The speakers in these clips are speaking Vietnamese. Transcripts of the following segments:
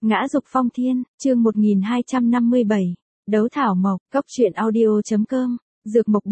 Ngã dục phong thiên, chương 1257. Đấu thảo mộc, cóc truyện audio.com. Dược mộc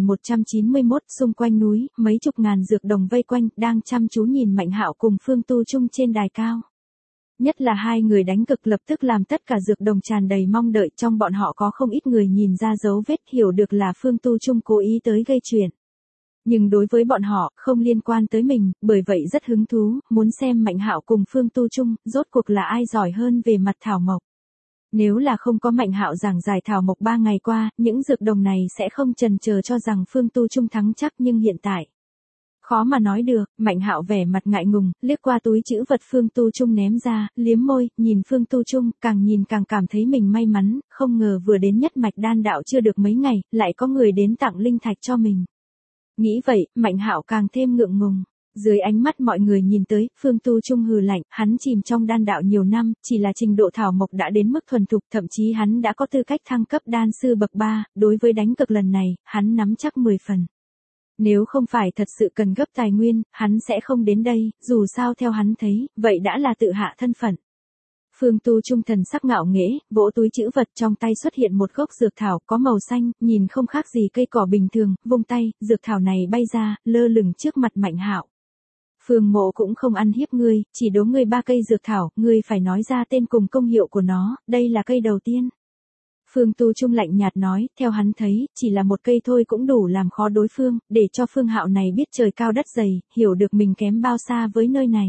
7191, xung quanh núi, mấy chục ngàn dược đồng vây quanh, đang chăm chú nhìn Mạnh Hạo cùng Phương Tu Trung trên đài cao. Nhất là hai người đánh cực lập tức làm tất cả dược đồng tràn đầy mong đợi, trong bọn họ có không ít người nhìn ra dấu vết, hiểu được là Phương Tu Trung cố ý tới gây chuyện. Nhưng đối với bọn họ, không liên quan tới mình, bởi vậy rất hứng thú, muốn xem Mạnh Hạo cùng Phương Tu Trung, rốt cuộc là ai giỏi hơn về mặt thảo mộc. Nếu là không có Mạnh Hạo giảng giải thảo mộc 3 ngày qua, những dược đồng này sẽ không chần chờ cho rằng Phương Tu Trung thắng chắc, nhưng hiện tại khó mà nói được. Mạnh Hạo vẻ mặt ngại ngùng, liếc qua túi trữ vật Phương Tu Trung ném ra, liếm môi, nhìn Phương Tu Trung, càng nhìn càng cảm thấy mình may mắn, không ngờ vừa đến nhất mạch đan đạo chưa được mấy ngày, lại có người đến tặng linh thạch cho mình. Nghĩ vậy, Mạnh Hạo càng thêm ngượng ngùng. Dưới ánh mắt mọi người nhìn tới, Phương Tu Trung hừ lạnh, hắn chìm trong đan đạo nhiều năm, chỉ là trình độ thảo mộc đã đến mức thuần thục, thậm chí hắn đã có tư cách thăng cấp đan sư bậc 3, đối với đánh cực lần này, hắn nắm chắc 10 phần. Nếu không phải thật sự cần gấp tài nguyên, hắn sẽ không đến đây, dù sao theo hắn thấy, vậy đã là tự hạ thân phận. Phương Tu Trung thần sắc ngạo nghễ, vỗ túi trữ vật, trong tay xuất hiện một gốc dược thảo có màu xanh, nhìn không khác gì cây cỏ bình thường, vung tay, dược thảo này bay ra, lơ lửng trước mặt Mạnh Hạo. Phương Mộ cũng không ăn hiếp ngươi, chỉ đố ngươi 3 cây dược thảo, ngươi phải nói ra tên cùng công hiệu của nó, đây là cây đầu tiên. Phương Tu Trung lạnh nhạt nói, theo hắn thấy, chỉ là một cây thôi cũng đủ làm khó đối phương, để cho Phương Hạo này biết trời cao đất dày, hiểu được mình kém bao xa với nơi này.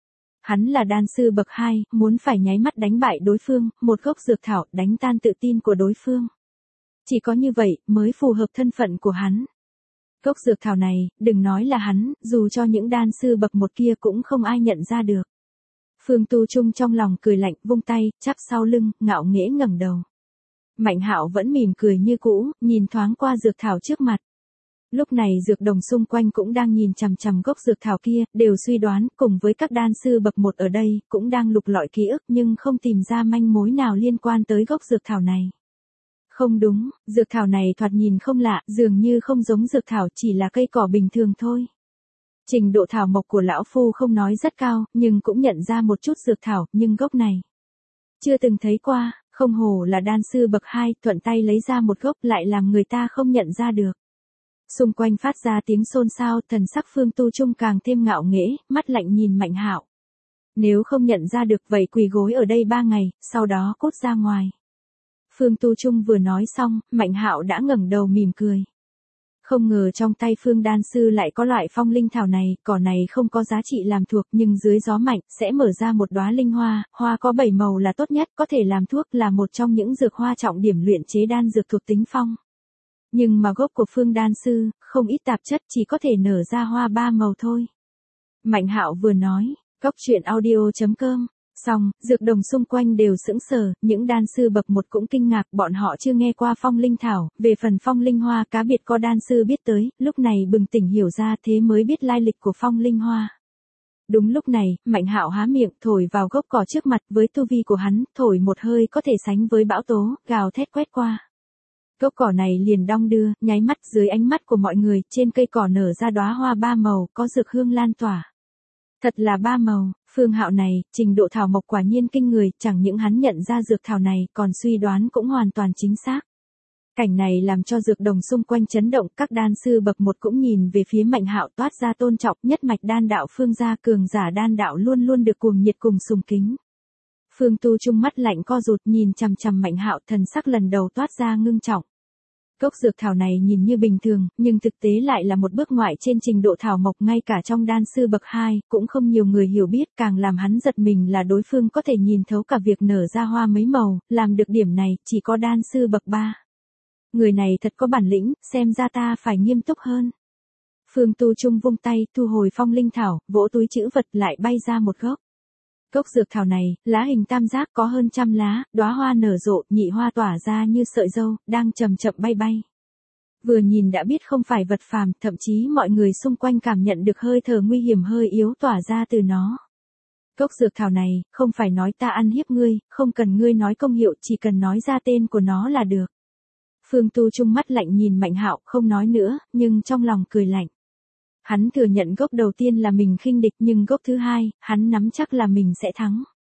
Hắn là đan sư bậc 2, muốn phải nháy mắt đánh bại đối phương, một gốc dược thảo đánh tan tự tin của đối phương. Chỉ có như vậy mới phù hợp thân phận của hắn. Gốc dược thảo này, đừng nói là hắn, dù cho những đan sư bậc 1 kia cũng không ai nhận ra được. Phương Tu Trung trong lòng cười lạnh, vung tay, chắp sau lưng, ngạo nghễ ngẩng đầu. Mạnh Hạo vẫn mỉm cười như cũ, nhìn thoáng qua dược thảo trước mặt. Lúc này dược đồng xung quanh cũng đang nhìn chằm chằm gốc dược thảo kia, đều suy đoán, cùng với các đan sư bậc 1 ở đây, cũng đang lục lọi ký ức nhưng không tìm ra manh mối nào liên quan tới gốc dược thảo này. Không đúng, dược thảo này thoạt nhìn không lạ, dường như không giống dược thảo, chỉ là cây cỏ bình thường thôi. Trình độ thảo mộc của lão phu không nói rất cao, nhưng cũng nhận ra một chút dược thảo, nhưng gốc này chưa từng thấy qua, không hổ là đan sư bậc 2, thuận tay lấy ra một gốc lại làm người ta không nhận ra được. Xung quanh phát ra tiếng xôn xao, thần sắc Phương Tu Trung càng thêm ngạo nghễ, mắt lạnh nhìn Mạnh Hạo. Nếu không nhận ra được vậy quỳ gối ở đây 3 ngày, sau đó cút ra ngoài. Phương Tu Trung vừa nói xong, Mạnh Hạo đã ngẩng đầu mỉm cười. Không ngờ trong tay Phương đan sư lại có loại phong linh thảo này, cỏ này không có giá trị làm thuộc nhưng dưới gió mạnh sẽ mở ra một đóa linh hoa, hoa có 7 màu là tốt nhất, có thể làm thuốc, là một trong những dược hoa trọng điểm luyện chế đan dược thuộc tính phong. Nhưng mà gốc của Phương đan sư, không ít tạp chất, chỉ có thể nở ra hoa 3 màu thôi. Mạnh Hạo vừa nói, cóc truyện audio.com. Xong, dược đồng xung quanh đều sững sờ, những đan sư bậc 1 cũng kinh ngạc, bọn họ chưa nghe qua phong linh thảo, về phần phong linh hoa cá biệt có đan sư biết tới, lúc này bừng tỉnh hiểu ra, thế mới biết lai lịch của phong linh hoa. Đúng lúc này, Mạnh Hạo há miệng, thổi vào gốc cỏ trước mặt, với tu vi của hắn, thổi một hơi có thể sánh với bão tố, gào thét quét qua. Gốc cỏ này liền đong đưa, nháy mắt dưới ánh mắt của mọi người, trên cây cỏ nở ra đóa hoa 3 màu, có dược hương lan tỏa. Thật là 3 màu, Phương Hạo này, trình độ thảo mộc quả nhiên kinh người, chẳng những hắn nhận ra dược thảo này, còn suy đoán cũng hoàn toàn chính xác. Cảnh này làm cho dược đồng xung quanh chấn động, các đan sư bậc 1 cũng nhìn về phía Mạnh Hạo, toát ra tôn trọng, nhất mạch đan đạo Phương gia, cường giả đan đạo luôn luôn được cuồng nhiệt cùng sùng kính. Phương Tu Trung mắt lạnh co rụt, nhìn chằm chằm Mạnh Hạo, thần sắc lần đầu toát ra ngưng trọng. Gốc dược thảo này nhìn như bình thường, nhưng thực tế lại là một bước ngoại trên trình độ thảo mộc, ngay cả trong đan sư bậc 2, cũng không nhiều người hiểu biết, càng làm hắn giật mình là đối phương có thể nhìn thấu cả việc nở ra hoa mấy màu, làm được điểm này, chỉ có đan sư bậc 3. Người này thật có bản lĩnh, xem ra ta phải nghiêm túc hơn. Phương Tu Trung vung tay, thu hồi phong linh thảo, vỗ túi trữ vật lại bay ra một gốc. Gốc dược thảo này, lá hình tam giác có hơn 100 lá, đóa hoa nở rộ, nhị hoa tỏa ra như sợi dâu, đang chậm chậm bay bay. Vừa nhìn đã biết không phải vật phàm, thậm chí mọi người xung quanh cảm nhận được hơi thở nguy hiểm hơi yếu tỏa ra từ nó. Gốc dược thảo này, không phải nói ta ăn hiếp ngươi, không cần ngươi nói công hiệu, chỉ cần nói ra tên của nó là được. Phương Tu Trung mắt lạnh nhìn Mạnh Hạo, không nói nữa, nhưng trong lòng cười lạnh. Hắn thừa nhận gốc đầu tiên là mình khinh địch, nhưng gốc thứ hai, hắn nắm chắc là mình sẽ thắng.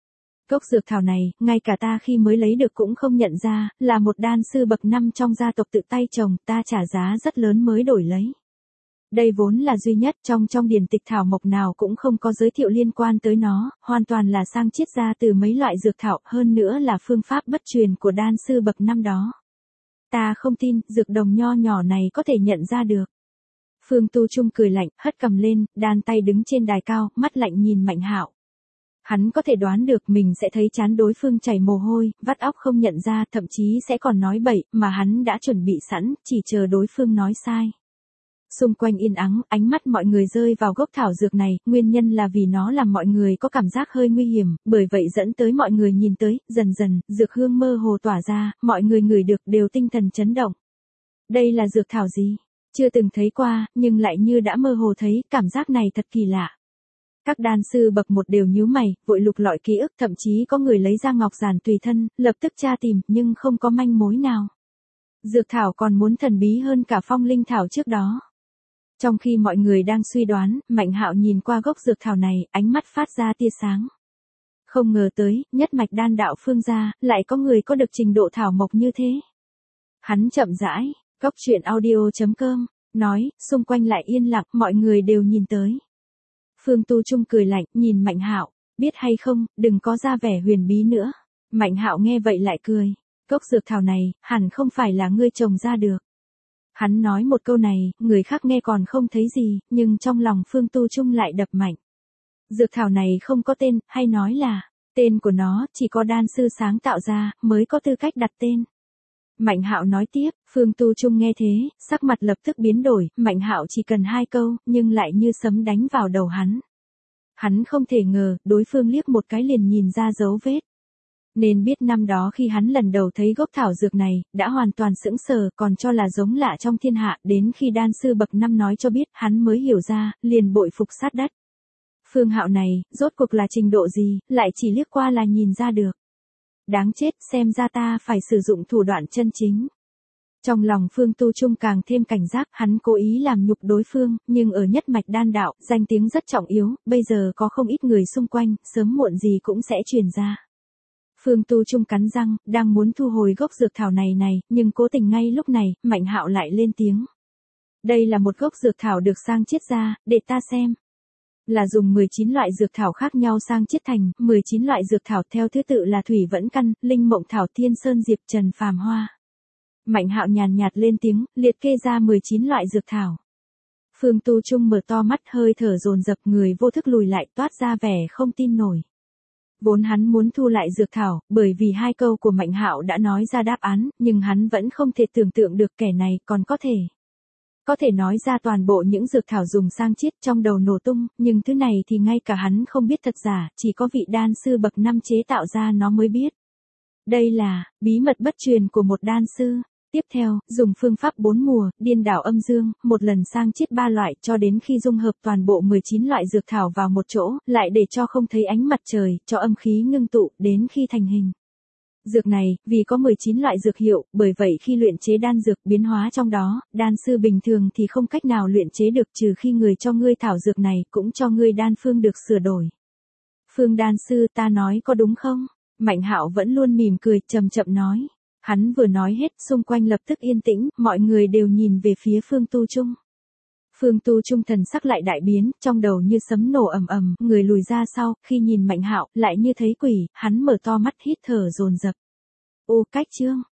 Cốc dược thảo này, ngay cả ta khi mới lấy được cũng không nhận ra, là một đan sư bậc 5 trong gia tộc tự tay trồng, ta trả giá rất lớn mới đổi lấy. Đây vốn là duy nhất trong điển tịch thảo mộc nào cũng không có giới thiệu liên quan tới nó, hoàn toàn là sang chiết ra từ mấy loại dược thảo, hơn nữa là phương pháp bất truyền của đan sư bậc 5 đó. Ta không tin, dược đồng nho nhỏ này có thể nhận ra được. Phương Tu Trung cười lạnh, hất cầm lên, đan tay đứng trên đài cao, mắt lạnh nhìn Mạnh Hạo. Hắn có thể đoán được mình sẽ thấy chán đối phương chảy mồ hôi, vắt óc không nhận ra, thậm chí sẽ còn nói bậy, mà hắn đã chuẩn bị sẵn, chỉ chờ đối phương nói sai. Xung quanh yên ắng, ánh mắt mọi người rơi vào gốc thảo dược này, nguyên nhân là vì nó làm mọi người có cảm giác hơi nguy hiểm, bởi vậy dẫn tới mọi người nhìn tới, dần dần, dược hương mơ hồ tỏa ra, mọi người ngửi được đều tinh thần chấn động. Đây là dược thảo gì? Chưa từng thấy qua, nhưng lại như đã mơ hồ thấy, cảm giác này thật kỳ lạ. Các đan sư bậc 1 đều nhíu mày, vội lục lọi ký ức, thậm chí có người lấy ra ngọc giản tùy thân, lập tức tra tìm, nhưng không có manh mối nào. Dược thảo còn muốn thần bí hơn cả phong linh thảo trước đó. Trong khi mọi người đang suy đoán, Mạnh Hạo nhìn qua gốc dược thảo này, ánh mắt phát ra tia sáng. Không ngờ tới, nhất mạch đan đạo Phương gia, lại có người có được trình độ thảo mộc như thế. Hắn chậm rãi, coctruyện.audio.com, nói, xung quanh lại yên lặng, mọi người đều nhìn tới. Phương Tu Trung cười lạnh, nhìn Mạnh Hạo, biết hay không, đừng có ra vẻ huyền bí nữa. Mạnh Hạo nghe vậy lại cười, gốc dược thảo này, hẳn không phải là ngươi trồng ra được. Hắn nói một câu này, người khác nghe còn không thấy gì, nhưng trong lòng Phương Tu Trung lại đập mạnh. Dược thảo này không có tên, hay nói là, tên của nó, chỉ có đan sư sáng tạo ra, mới có tư cách đặt tên. Mạnh Hạo nói tiếp, Phương Tu Trung nghe thế, sắc mặt lập tức biến đổi, Mạnh Hạo chỉ cần 2 câu, nhưng lại như sấm đánh vào đầu hắn. Hắn không thể ngờ, đối phương liếc một cái liền nhìn ra dấu vết. Nên biết năm đó khi hắn lần đầu thấy gốc thảo dược này, đã hoàn toàn sững sờ, còn cho là giống lạ trong thiên hạ, đến khi đan sư bậc 5 nói cho biết, hắn mới hiểu ra, liền bội phục sát đất. Phương Hạo này, rốt cuộc là trình độ gì, lại chỉ liếc qua là nhìn ra được. Đáng chết, xem ra ta phải sử dụng thủ đoạn chân chính. Trong lòng Phương Tu Trung càng thêm cảnh giác, hắn cố ý làm nhục đối phương, nhưng ở nhất mạch đan đạo, danh tiếng rất trọng yếu, bây giờ có không ít người xung quanh, sớm muộn gì cũng sẽ truyền ra. Phương Tu Trung cắn răng, đang muốn thu hồi gốc dược thảo này, nhưng cố tình ngay lúc này, Mạnh Hạo lại lên tiếng. Đây là một gốc dược thảo được sang chiết ra, để ta xem. Là dùng 19 loại dược thảo khác nhau sang chiết thành, 19 loại dược thảo theo thứ tự là thủy vẫn căn, linh mộng thảo, thiên sơn diệp, trần phàm hoa. Mạnh Hạo nhàn nhạt lên tiếng, liệt kê ra 19 loại dược thảo. Phương Tu Trung mở to mắt, hơi thở dồn dập, người vô thức lùi lại, toát ra vẻ không tin nổi. Vốn hắn muốn thu lại dược thảo, bởi vì 2 câu của Mạnh Hạo đã nói ra đáp án, nhưng hắn vẫn không thể tưởng tượng được kẻ này còn có thể nói ra toàn bộ những dược thảo dùng sang chiết, trong đầu nổ tung, nhưng thứ này thì ngay cả hắn không biết thật giả, chỉ có vị đan sư bậc 5 chế tạo ra nó mới biết. Đây là bí mật bất truyền của một đan sư. Tiếp theo, dùng phương pháp 4 mùa, điên đảo âm dương, một lần sang chiết 3 loại, cho đến khi dung hợp toàn bộ 19 loại dược thảo vào một chỗ, lại để cho không thấy ánh mặt trời, cho âm khí ngưng tụ, đến khi thành hình. Dược này, vì có 19 loại dược hiệu, bởi vậy khi luyện chế đan dược biến hóa trong đó, đan sư bình thường thì không cách nào luyện chế được, trừ khi người cho ngươi thảo dược này, cũng cho ngươi đan phương được sửa đổi. Phương đan sư, ta nói có đúng không? Mạnh Hạo vẫn luôn mỉm cười, chậm chậm nói. Hắn vừa nói hết, xung quanh lập tức yên tĩnh, mọi người đều nhìn về phía Phương Tu Trung. Phương Tu Trung thần sắc lại đại biến, trong đầu như sấm nổ ầm ầm, người lùi ra sau, khi nhìn Mạnh Hạo, lại như thấy quỷ, hắn mở to mắt hít thở dồn dập. Ô cách chương.